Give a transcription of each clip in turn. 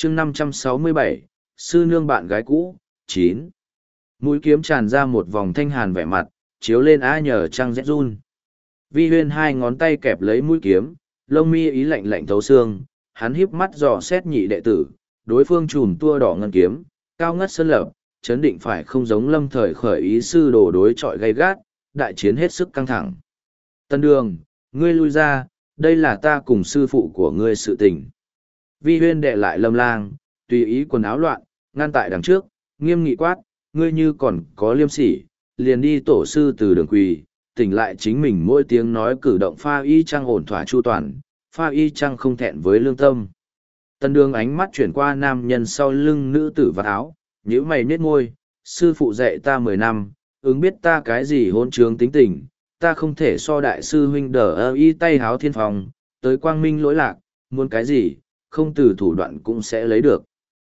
chương 567, sư nương bạn gái cũ, 9. Mũi kiếm tràn ra một vòng thanh hàn vẻ mặt, chiếu lên á nhờ trăng rét run. Vi Huyên hai ngón tay kẹp lấy mũi kiếm, lông mi ý lạnh lạnh thấu xương, hắn híp mắt dò xét nhị đệ tử, đối phương chùm tua đỏ ngân kiếm, cao ngất sơn lập, chấn định phải không giống lâm thời khởi ý sư đồ đối chọi gay gắt, đại chiến hết sức căng thẳng. Tân Đường, ngươi lui ra, đây là ta cùng sư phụ của ngươi sự tình. Vi Huyên đệ lại Lâm Lang, tùy ý quần áo loạn, ngăn tại đằng trước, nghiêm nghị quát, ngươi như còn có liêm sỉ, liền đi tổ sư từ đường quỳ, tỉnh lại chính mình mỗi tiếng nói cử động pha y chăng ổn thỏa chu toàn, pha y chăng không thẹn với lương tâm. Tân Đường ánh mắt chuyển qua nam nhân sau lưng nữ tử vạt áo, nhíu mày nhếch môi, sư phụ dạy ta 10 năm, ứng biết ta cái gì hôn trướng tính tình, ta không thể so đại sư huynh đờ y tay háo thiên phòng, tới quang minh lỗi lạc, muốn cái gì, không từ thủ đoạn cũng sẽ lấy được.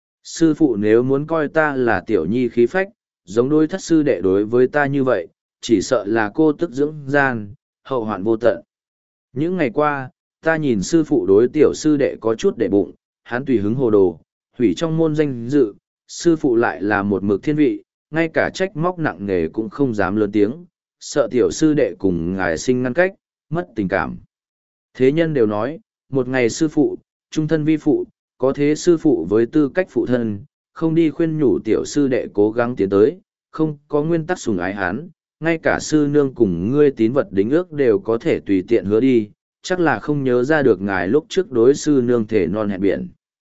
Sư phụ nếu muốn coi ta là tiểu nhi khí phách, giống đôi thất sư đệ đối với ta như vậy, chỉ sợ là cô tức dưỡng gian, hậu hoạn vô tận. Những ngày qua, ta nhìn sư phụ đối tiểu sư đệ có chút để bụng, hắn tùy hứng hồ đồ, hủy trong môn danh dự, sư phụ lại là một mực thiên vị, ngay cả trách móc nặng nề cũng không dám lớn tiếng, sợ tiểu sư đệ cùng ngài sinh ngăn cách, mất tình cảm. Thế nhân đều nói, một ngày sư phụ, trung thân vi phụ, có thế sư phụ với tư cách phụ thân, không đi khuyên nhủ tiểu sư đệ cố gắng tiến tới, không có nguyên tắc sủng ái hắn, ngay cả sư nương cùng ngươi tín vật đính ước đều có thể tùy tiện hứa đi, chắc là không nhớ ra được ngài lúc trước đối sư nương thể non hẹn biển.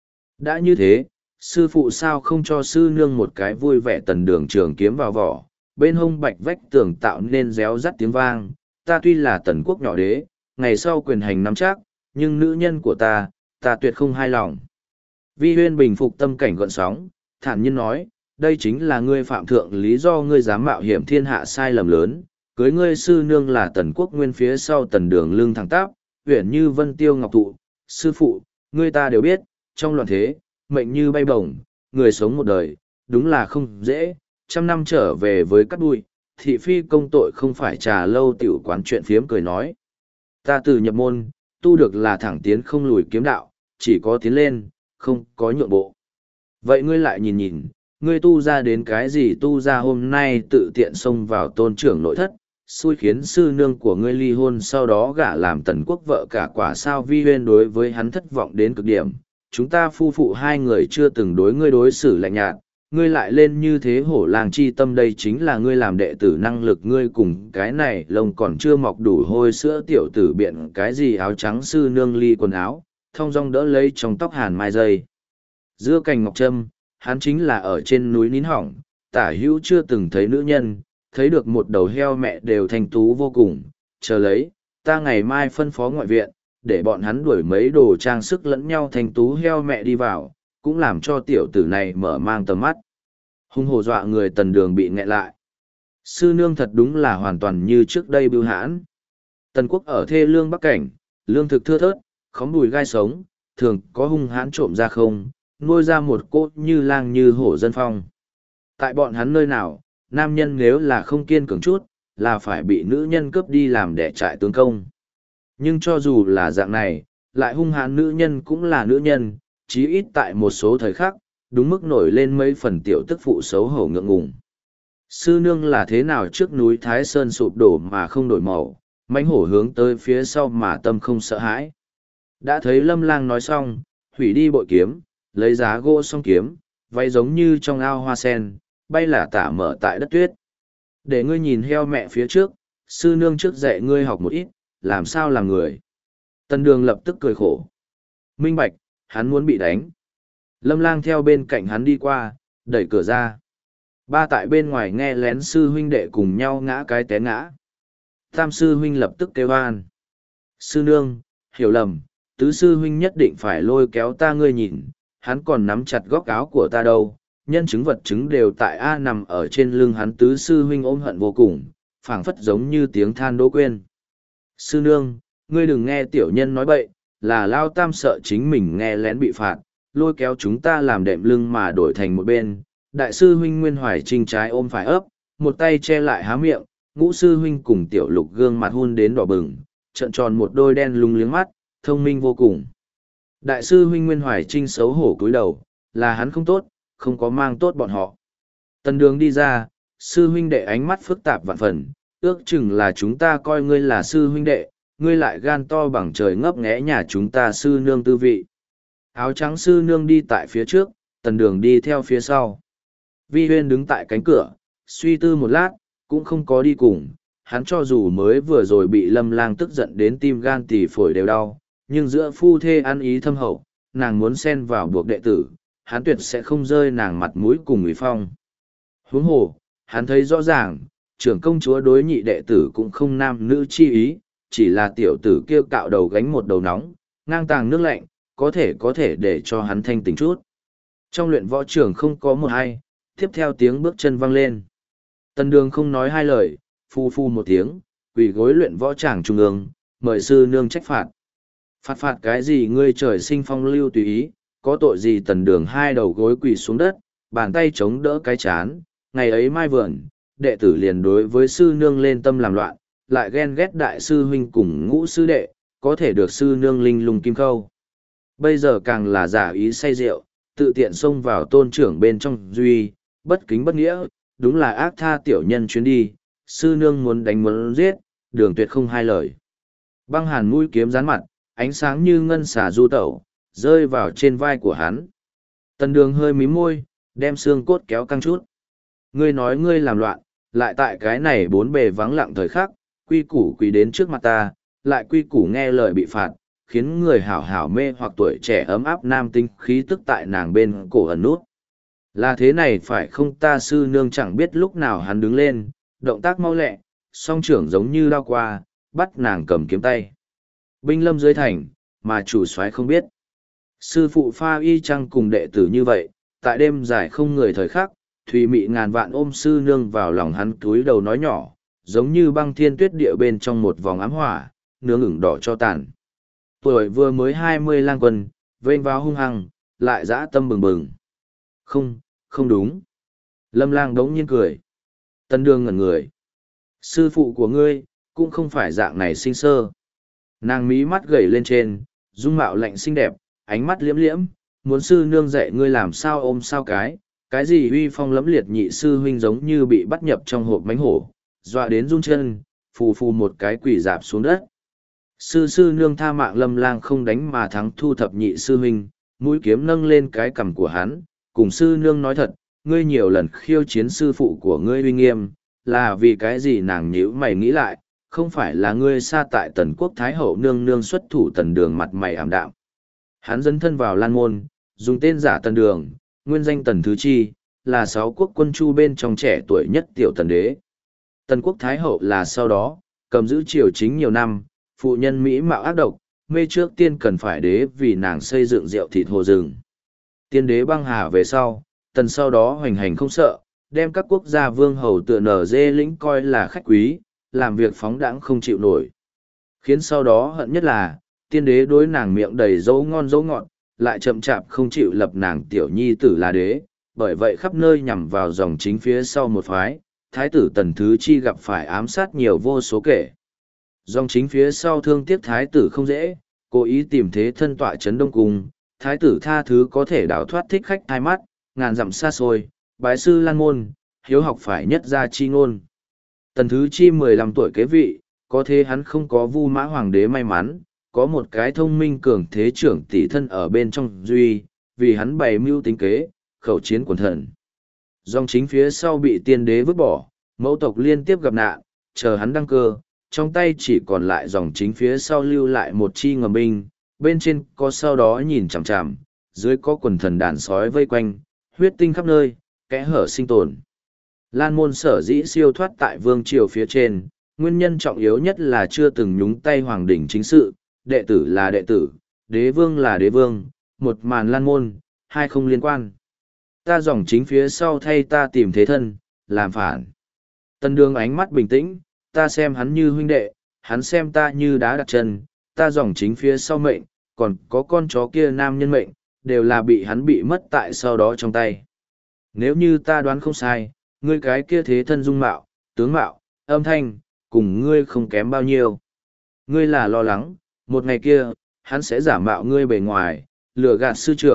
Đã như thế, sư phụ sao không cho sư nương một cái vui vẻ tần đường trường kiếm vào vỏ, bên hông bạch vách tường tạo nên réo rắt tiếng vang, ta tuy là tần quốc nhỏ đế, ngày sau quyền hành nắm chắc, nhưng nữ nhân của ta tuyệt không hài lòng. Vi Huyên bình phục tâm cảnh gợn sóng, thản nhiên nói, đây chính là ngươi phạm thượng lý do ngươi dám mạo hiểm thiên hạ sai lầm lớn, cưới ngươi sư nương là tần quốc nguyên phía sau tần đường lưng thẳng tắp, uyển như vân tiêu ngọc thụ, sư phụ, ngươi ta đều biết, trong loạn thế, mệnh như bay bổng, người sống một đời, đúng là không dễ, trăm năm trở về với cát bụi, thị phi công tội không phải trà lâu tiểu quán chuyện phiếm cười nói. Ta từ nhập môn, tu được là thẳng tiến không lùi kiếm đạo, chỉ có tiến lên, không có nhượng bộ. Vậy ngươi lại nhìn nhìn, ngươi tu ra đến cái gì tu ra hôm nay tự tiện xông vào tôn trưởng nội thất, xui khiến sư nương của ngươi ly hôn sau đó gả làm tần quốc vợ cả quả sao. Vi Huyên đối với hắn thất vọng đến cực điểm, chúng ta phu phụ hai người chưa từng đối ngươi đối xử lạnh nhạt, ngươi lại lên như thế hổ làng chi tâm, đây chính là ngươi làm đệ tử năng lực, ngươi cùng cái này lông còn chưa mọc đủ hôi sữa tiểu tử biện cái gì áo trắng sư nương ly quần áo, thong dong đỡ lấy trong tóc hàn mai dây. Giữa cành ngọc trâm, hắn chính là ở trên núi nín hỏng, tả hữu chưa từng thấy nữ nhân, thấy được một đầu heo mẹ đều thanh tú vô cùng, chờ lấy, ta ngày mai phân phó ngoại viện, để bọn hắn đuổi mấy đồ trang sức lẫn nhau thanh tú heo mẹ đi vào, cũng làm cho tiểu tử này mở mang tầm mắt. Hung hổ dọa người tần đường bị nghẹn lại. Sư nương thật đúng là hoàn toàn như trước đây bưu hãn. Tần quốc ở thê lương bắc cảnh, lương thực thưa thớt, khóm đùi gai sống, thường có hung hãn trộm ra không, nuôi ra một cốt như lang như hổ dân phong. Tại bọn hắn nơi nào, nam nhân nếu là không kiên cường chút, là phải bị nữ nhân cướp đi làm đẻ trại tướng công. Nhưng cho dù là dạng này, lại hung hãn nữ nhân cũng là nữ nhân, chí ít tại một số thời khắc, đúng mức nổi lên mấy phần tiểu tức phụ xấu hổ ngượng ngùng. Sư nương là thế nào trước núi Thái Sơn sụp đổ mà không đổi màu, mãnh hổ hướng tới phía sau mà tâm không sợ hãi. Đã thấy Lâm Lang nói xong, hủy đi bội kiếm, lấy giá gỗ song kiếm, váy giống như trong ao hoa sen, bay lả tả mở tại đất tuyết. Để ngươi nhìn heo mẹ phía trước, sư nương trước dạy ngươi học một ít, làm sao làm người. Tần Đường lập tức cười khổ. Minh bạch, hắn muốn bị đánh. Lâm Lang theo bên cạnh hắn đi qua, đẩy cửa ra. Ba tại bên ngoài nghe lén sư huynh đệ cùng nhau ngã cái té ngã. Tam sư huynh lập tức kêu an. Sư nương, hiểu lầm, tứ sư huynh nhất định phải lôi kéo ta, ngươi nhìn, hắn còn nắm chặt góc áo của ta đâu. Nhân chứng vật chứng đều tại A nằm ở trên lưng hắn. Tứ sư huynh ôm hận vô cùng, phảng phất giống như tiếng than đỗ quên. Sư nương, ngươi đừng nghe tiểu nhân nói bậy, là Lao Tam sợ chính mình nghe lén bị phạt, lôi kéo chúng ta làm đệm lưng mà đổi thành một bên. Đại sư huynh Nguyên Hoài Trinh trái ôm phải ấp, một tay che lại há miệng, ngũ sư huynh cùng tiểu lục gương mặt hun đến đỏ bừng, trợn tròn một đôi đen lung liếng mắt, thông minh vô cùng. Đại sư huynh Nguyên Hoài Trinh xấu hổ cúi đầu, Là hắn không tốt, không có mang tốt bọn họ. Tần Đường đi ra, sư huynh đệ ánh mắt phức tạp vạn phần, ước chừng là chúng ta coi ngươi là sư huynh đệ, ngươi lại gan to bằng trời ngấp nghé nhà chúng ta sư nương tư vị. Áo trắng sư nương đi tại phía trước, Tần Đường đi theo phía sau. Vi Huyên đứng tại cánh cửa, suy tư một lát, cũng không có đi cùng. Hắn cho dù mới vừa rồi bị Lâm Lang tức giận đến tim gan tỳ phổi đều đau, nhưng giữa phu thê ăn ý thâm hậu, nàng muốn xen vào buộc đệ tử, hắn tuyệt sẽ không rơi nàng mặt mũi cùng ủy phong. Huống hồ, hắn thấy rõ ràng, trưởng công chúa đối nhị đệ tử cũng không nam nữ chi ý, chỉ là tiểu tử kêu cạo đầu gánh một đầu nóng, ngang tàng nước lạnh, có thể để cho hắn thanh tỉnh chút. Trong luyện võ trường không có một ai, tiếp theo tiếng bước chân vang lên. Tần Đường không nói hai lời, phu phu một tiếng, quỳ gối luyện võ tràng trung ương, mời sư nương trách phạt. Phạt cái gì ngươi trời sinh phong lưu tùy ý, có tội gì? Tần Đường hai đầu gối quỳ xuống đất, bàn tay chống đỡ cái chán, ngày ấy mai vườn, đệ tử liền đối với sư nương lên tâm làm loạn, lại ghen ghét đại sư huynh cùng ngũ sư đệ, có thể được sư nương linh lung kim khâu. Bây giờ càng là giả ý say rượu, tự tiện xông vào tôn trưởng bên trong duy, bất kính bất nghĩa, đúng là ác tha tiểu nhân chuyến đi, sư nương muốn đánh muốn giết, Đường tuyệt không hai lời. Băng hàn mũi kiếm rán mặt, ánh sáng như ngân xà du tẩu, rơi vào trên vai của hắn. Tần Đường hơi mím môi, đem xương cốt kéo căng chút. Ngươi nói ngươi làm loạn, lại tại cái này bốn bề vắng lặng thời khắc, quy củ quỳ đến trước mặt ta, lại quy củ nghe lời bị phạt, khiến người hảo hảo mê hoặc tuổi trẻ ấm áp nam tinh khí tức tại nàng bên cổ ẩn nút. Là thế này phải không? Ta sư nương chẳng biết lúc nào hắn đứng lên, động tác mau lẹ, song trưởng giống như đao qua, bắt nàng cầm kiếm tay. Binh lâm dưới thành, mà chủ soái không biết. Sư phụ pha y chăng cùng đệ tử như vậy, tại đêm dài không người thời khắc, thùy mị ngàn vạn ôm sư nương vào lòng hắn túi đầu nói nhỏ, giống như băng thiên tuyết địa bên trong một vòng ám hỏa, nướng ửng đỏ cho tàn. Tuổi vừa mới 20 lang quân, vênh vào hung hăng, lại dã tâm bừng bừng. Không đúng. Lâm Lang đống nhiên cười. Tần Đường ngẩn người. Sư phụ của ngươi, cũng không phải dạng này sinh sơ. Nàng mí mắt gầy lên trên, dung mạo lạnh xinh đẹp, ánh mắt liễm liễm, muốn sư nương dạy ngươi làm sao ôm sao cái gì uy phong lẫm liệt nhị sư huynh giống như bị bắt nhập trong hộp mánh hổ, dọa đến run chân, phù phù một cái quỷ dạp xuống đất. Sư nương tha mạng. Lâm Lang không đánh mà thắng, thu thập nhị sư huynh, mũi kiếm nâng lên cái cằm của hắn, cùng sư nương nói thật, ngươi nhiều lần khiêu chiến sư phụ của ngươi uy nghiêm, là vì cái gì? Nàng nhíu mày nghĩ lại, không phải là ngươi xa tại Tần quốc thái hậu nương nương xuất thủ. Tần Đường mặt mày ảm đạm. Hắn dấn thân vào Lan môn, dùng tên giả Tần Đường, nguyên danh Tần Thứ Chi, là 6 quốc quân chu bên trong trẻ tuổi nhất tiểu tần đế. Tần quốc thái hậu là sau đó, cầm giữ triều chính nhiều năm, phụ nhân mỹ mạo ác độc, mê trước tiên cần phải đế vì nàng xây dựng rượu thịt hồ rừng. Tiên đế băng hà về sau, Tần sau đó hoành hành không sợ, đem các quốc gia vương hầu tựa nở dê lĩnh coi là khách quý, làm việc phóng đãng không chịu nổi. Khiến sau đó hận nhất là, tiên đế đối nàng miệng đầy dấu ngon dấu ngọt, lại chậm chạp không chịu lập nàng tiểu nhi tử là đế, bởi vậy khắp nơi nhằm vào dòng chính phía sau một phái, thái tử Tần Thứ Chi gặp phải ám sát nhiều vô số kể. Dòng chính phía sau thương tiếc thái tử không dễ, cố ý tìm thế thân tọa chấn Đông Cung, thái tử tha thứ có thể đào thoát thích khách hai mắt, ngàn dặm xa xôi, bái sư Lan môn, hiếu học phải nhất gia chi ngôn. Tần Thứ Chi 15 tuổi kế vị, có thế hắn không có Vu Mã Hoàng đế may mắn, có một cái thông minh cường thế trưởng tỷ thân ở bên trong duy, vì hắn bày mưu tính kế, khẩu chiến quần thần. Dòng chính phía sau bị tiên đế vứt bỏ, mẫu tộc liên tiếp gặp nạn, chờ hắn đăng cơ, trong tay chỉ còn lại dòng chính phía sau lưu lại một chi ngầm binh, bên trên có sau đó nhìn chằm chằm, dưới có quần thần đàn sói vây quanh, huyết tinh khắp nơi, kẽ hở sinh tồn. Lan môn sở dĩ siêu thoát tại vương triều phía trên, nguyên nhân trọng yếu nhất là chưa từng nhúng tay hoàng đỉnh chính sự, đệ tử là đệ tử, đế vương là đế vương, một màn lan môn, hai không liên quan. Ta dòng chính phía sau thay ta tìm thế thân, làm phản. Tần Đường ánh mắt bình tĩnh, ta xem hắn như huynh đệ, hắn xem ta như đá đặt chân, ta dòng chính phía sau mệnh, còn có con chó kia nam nhân mệnh, đều là bị hắn bị mất tại sau đó trong tay. Nếu như ta đoán không sai, ngươi cái kia thế thân dung mạo, tướng mạo, âm thanh, cùng ngươi không kém bao nhiêu. Ngươi là lo lắng, một ngày kia, hắn sẽ giả mạo ngươi bề ngoài, lừa gạt sư trưởng,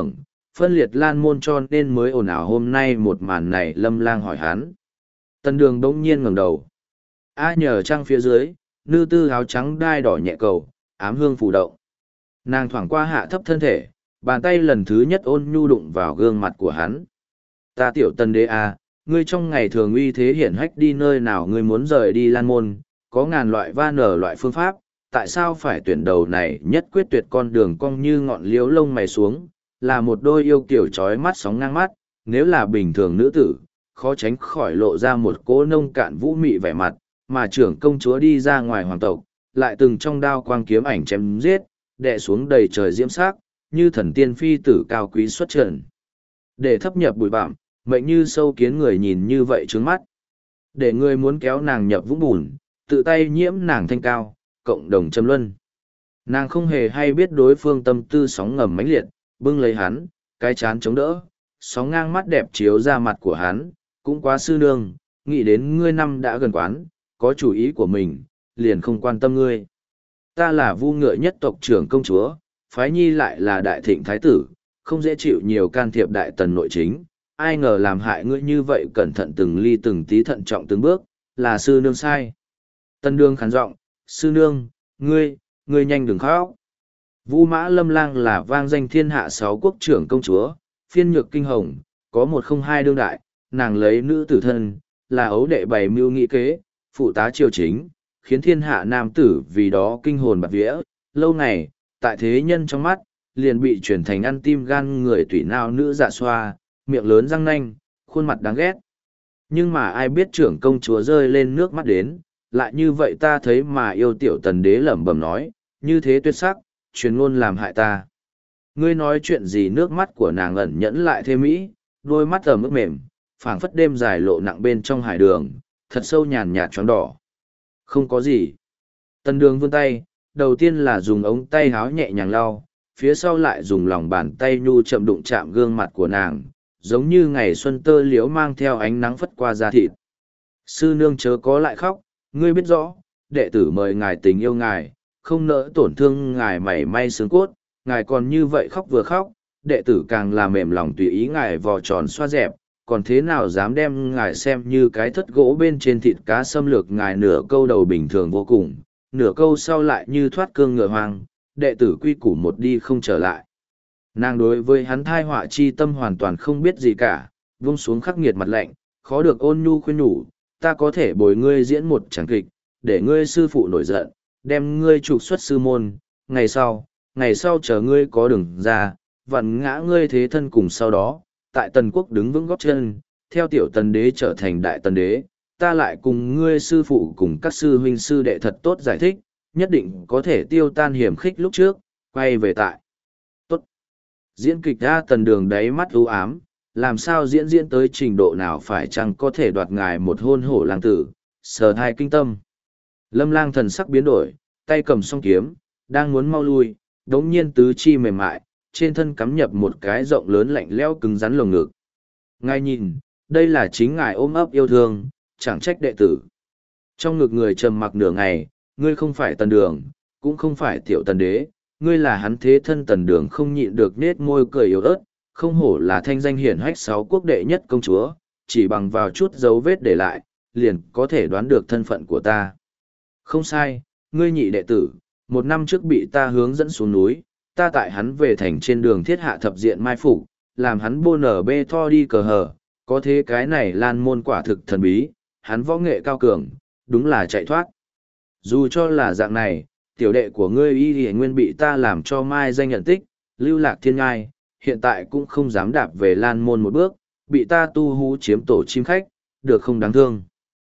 phân liệt lan môn cho nên mới ồn ào hôm nay một màn này. Lâm Lang hỏi hắn. Tần Đường bỗng nhiên ngẩng đầu. A nhờ trăng phía dưới, nữ tư áo trắng đai đỏ nhẹ cầu, ám hương phù động. Nàng thoảng qua hạ thấp thân thể, bàn tay lần thứ nhất ôn nhu đụng vào gương mặt của hắn. Ta tiểu Tần đế à, ngươi trong ngày thường uy thế hiển hách đi nơi nào ngươi muốn rời đi lan môn, có ngàn loại va nở loại phương pháp, tại sao phải tuyển đầu này nhất quyết tuyệt con đường cong như ngọn liễu lông mày xuống, là một đôi yêu kiểu trói mắt sóng ngang mắt, nếu là bình thường nữ tử, khó tránh khỏi lộ ra một cỗ nông cạn vũ mị vẻ mặt, mà trưởng công chúa đi ra ngoài hoàng tộc, lại từng trong đao quang kiếm ảnh chém giết, đè xuống đầy trời diễm sắc, như thần tiên phi tử cao quý xuất trần. Để thấp nhập bụi bặm, mệnh như sâu kiến người nhìn như vậy trướng mắt. Để người muốn kéo nàng nhập vũng bùn, tự tay nhiễm nàng thanh cao, cộng đồng châm luân. Nàng không hề hay biết đối phương tâm tư sóng ngầm mãnh liệt, bưng lấy hắn, cái chán chống đỡ, sóng ngang mắt đẹp chiếu ra mặt của hắn, cũng quá sư nương, nghĩ đến ngươi năm đã gần quán, có chủ ý của mình, liền không quan tâm ngươi. Ta là Vu Ngựa nhất tộc trưởng công chúa, phái nhi lại là đại thịnh thái tử, không dễ chịu nhiều can thiệp đại tần nội chính, ai ngờ làm hại ngươi như vậy cẩn thận từng ly từng tí thận trọng từng bước, là sư nương sai. Tân Đường khàn giọng, sư nương, ngươi nhanh đừng khóc. Vu Mã Lâm Lang là vang danh thiên hạ 6 quốc trưởng công chúa, phiên nhược kinh hồng, có 102 đương đại, nàng lấy nữ tử thân, là ấu đệ bày mưu nghị kế, phụ tá triều chính, khiến thiên hạ nam tử vì đó kinh hồn bạt vía, lâu ngày, tại thế nhân trong mắt, liền bị chuyển thành ăn tim gan người tủy nào nữ dạ xoa, miệng lớn răng nanh, khuôn mặt đáng ghét. Nhưng mà ai biết trưởng công chúa rơi lên nước mắt đến, lại như vậy ta thấy mà yêu tiểu Tần đế lẩm bẩm nói, như thế tuyệt sắc, truyền ngôn làm hại ta. Ngươi nói chuyện gì nước mắt của nàng ẩn nhẫn lại thêm mỹ, đôi mắt ở mức mềm, phảng phất đêm dài lộ nặng bên trong hải đường, thật sâu nhàn nhạt choáng đỏ. Không có gì. Tần Đường vươn tay, đầu tiên là dùng ống tay háo nhẹ nhàng lau, phía sau lại dùng lòng bàn tay nhu chậm đụng chạm gương mặt của nàng, giống như ngày xuân tơ liễu mang theo ánh nắng phất qua da thịt. Sư nương chớ có lại khóc, ngươi biết rõ, đệ tử mời ngài tình yêu ngài, không nỡ tổn thương ngài mảy may xương cốt, ngài còn như vậy khóc vừa khóc, đệ tử càng là mềm lòng tùy ý ngài vò tròn xoa dẹp, còn thế nào dám đem ngài xem như cái thất gỗ bên trên thịt cá xâm lược ngài nửa câu đầu bình thường vô cùng, nửa câu sau lại như thoát cương ngựa hoang, đệ tử quy củ một đi không trở lại. Nàng đối với hắn thai họa chi tâm hoàn toàn không biết gì cả, vung xuống khắc nghiệt mặt lạnh, khó được ôn nhu khuyên nhủ, ta có thể bồi ngươi diễn một tràng kịch, để ngươi sư phụ nổi giận, đem ngươi trục xuất sư môn, ngày sau chờ ngươi có đường ra, vặn ngã ngươi thế thân cùng sau đó, tại tần quốc đứng vững góp chân, theo tiểu Tần đế trở thành đại tần đế, ta lại cùng ngươi sư phụ cùng các sư huynh sư đệ thật tốt giải thích, nhất định có thể tiêu tan hiểm khích lúc trước, quay về tại. Tốt. Diễn kịch ra Tần Đường đáy mắt u ám, làm sao diễn tới trình độ nào phải chăng có thể đoạt ngài một hôn hổ lang tử, sờ thai kinh tâm. Lâm Lang thần sắc biến đổi, tay cầm song kiếm, đang muốn mau lui, đống nhiên tứ chi mềm mại, trên thân cắm nhập một cái rộng lớn lạnh lẽo cứng rắn lồng ngực. Ngài nhìn, đây là chính ngài ôm ấp yêu thương, chẳng trách đệ tử. Trong ngực người trầm mặc nửa ngày, ngươi không phải Tần Đường, cũng không phải tiểu Tần đế, ngươi là hắn thế thân Tần Đường không nhịn được nết môi cười yếu ớt, không hổ là thanh danh hiển hách 6 quốc đệ nhất công chúa, chỉ bằng vào chút dấu vết để lại, liền có thể đoán được thân phận của ta. Không sai, ngươi nhị đệ tử, 1 năm trước bị ta hướng dẫn xuống núi, ta tại hắn về thành trên đường thiết hạ thập diện mai phục, làm hắn bô nở bê tho đi cờ hờ, có thế cái này lan môn quả thực thần bí, hắn võ nghệ cao cường, đúng là chạy thoát. Dù cho là dạng này, tiểu đệ của ngươi y y nguyên bị ta làm cho mai danh nhận tích, lưu lạc thiên ngai, hiện tại cũng không dám đạp về lan môn một bước, bị ta tu hú chiếm tổ chim khách, được không đáng thương.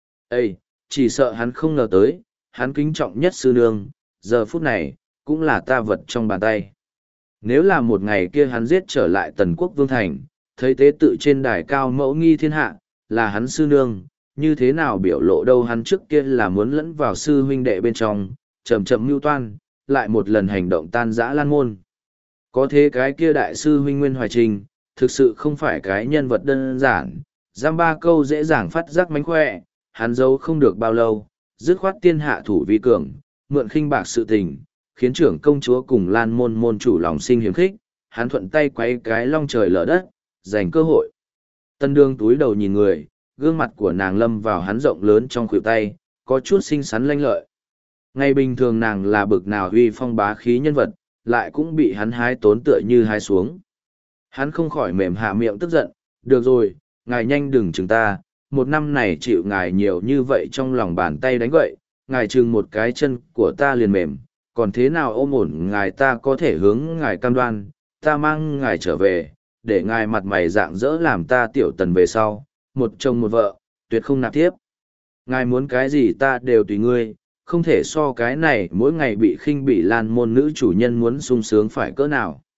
Ê, chỉ sợ hắn không ngờ tới, hắn kính trọng nhất sư nương, giờ phút này, cũng là ta vật trong bàn tay. Nếu là một ngày kia hắn giết trở lại tần quốc vương thành, thấy tế tự trên đài cao mẫu nghi thiên hạ, là hắn sư nương, như thế nào biểu lộ đâu hắn trước kia là muốn lẫn vào sư huynh đệ bên trong, chậm chậm mưu toan, lại một lần hành động tan dã lan môn. Có thế cái kia đại sư huynh Nguyên Hoài Trình, thực sự không phải cái nhân vật đơn giản, giam 3 câu dễ dàng phát giác mánh khỏe, hắn giấu không được bao lâu, dứt khoát tiên hạ thủ vi cường, mượn khinh bạc sự tình, khiến trưởng công chúa cùng lan môn môn chủ lòng sinh hiếm khích, hắn thuận tay quay cái long trời lở đất, giành cơ hội. Tân đương túi đầu nhìn người, gương mặt của nàng lâm vào hắn rộng lớn trong khuỷu tay, có chút xinh xắn lanh lợi. Ngày bình thường nàng là bực nào uy phong bá khí nhân vật, lại cũng bị hắn hái tốn tựa như hái xuống. Hắn không khỏi mềm hạ miệng tức giận, được rồi, ngài nhanh đừng chừng ta, một năm này chịu ngài nhiều như vậy trong lòng bàn tay đánh gậy, ngài chừng một cái chân của ta liền mềm, còn thế nào ôm ổn ngài ta có thể hướng ngài cam đoan, ta mang ngài trở về, để ngài mặt mày rạng rỡ làm ta tiểu tần về sau, một chồng một vợ, tuyệt không nạp tiếp. Ngài muốn cái gì ta đều tùy ngươi, không thể so cái này mỗi ngày bị khinh bị lan môn nữ chủ nhân muốn sung sướng phải cỡ nào.